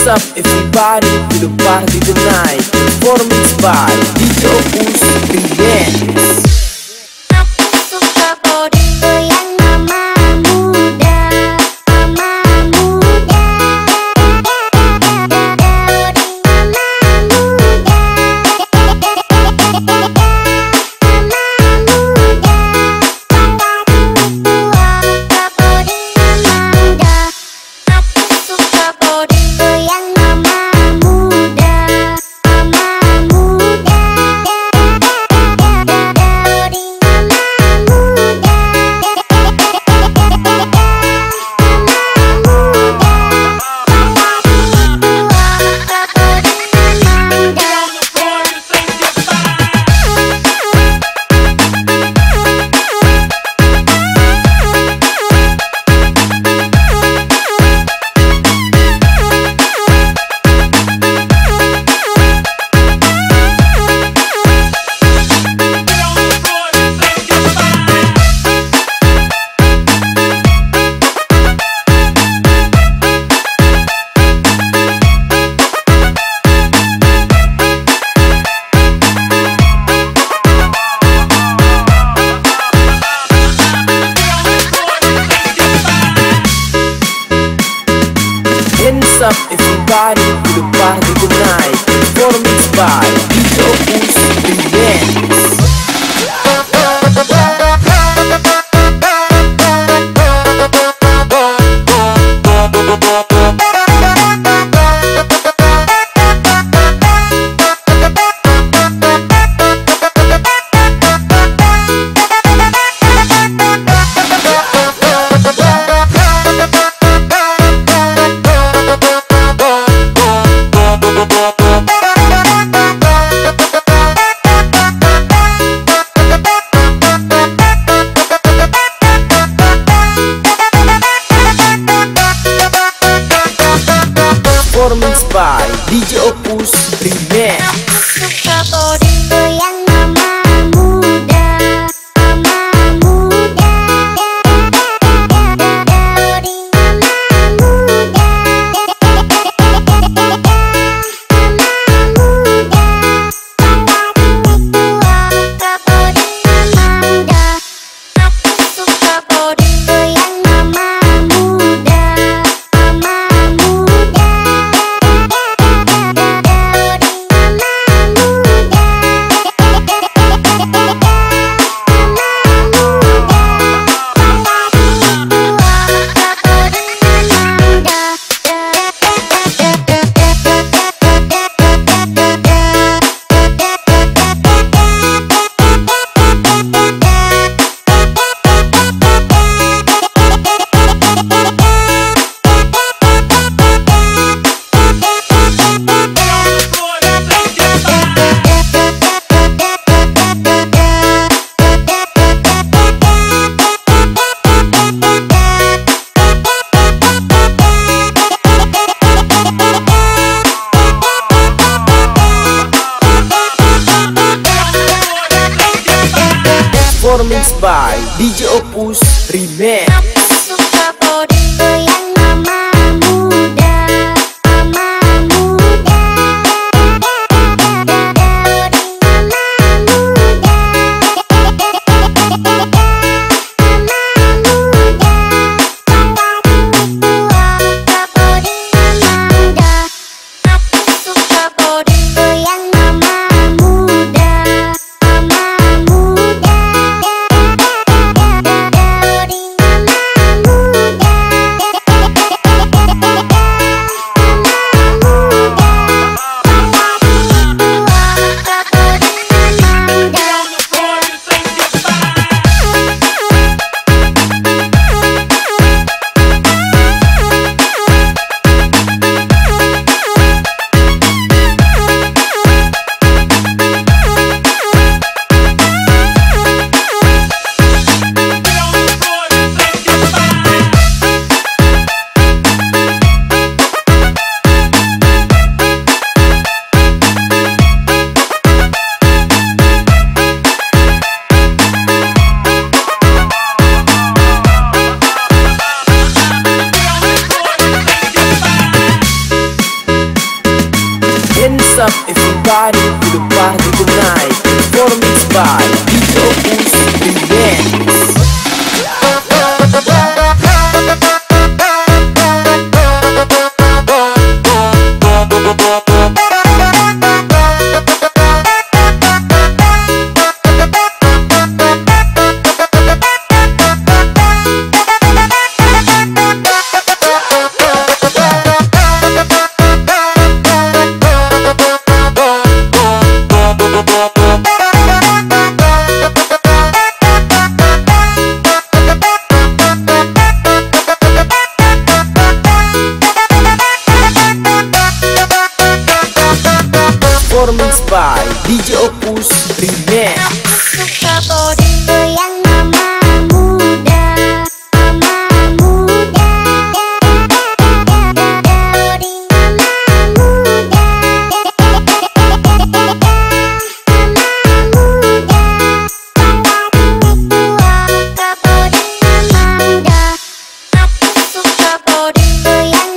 Hands up everybody to the party tonight. Performance by DJ Opus Remix. Aku suka kode yang mama muda, mama muda. Kode mama muda, mama muda. Kode mama muda. Aku suka kode yang mama muda, mama muda. Hands up everybody to the party tonight. Performance by DJ Opus Remix. Performance by DJ Opus Remix. Suka kode yang mama muda, mama muda. Kode mama muda, mama muda. Kode mama muda. Aku suka kode yang mama muda, mama muda. Performance by DJ Opus Remix. Suka kode yang mama muda, mama muda. Kode mama muda, mama muda. Kode mama muda. Aku suka kode yang mama muda, mama muda. Kode mama DJ Opus Remix. Suka body yang mama muda, mama muda. Body mama muda, mama muda. Suka body mama muda. Aku suka body yang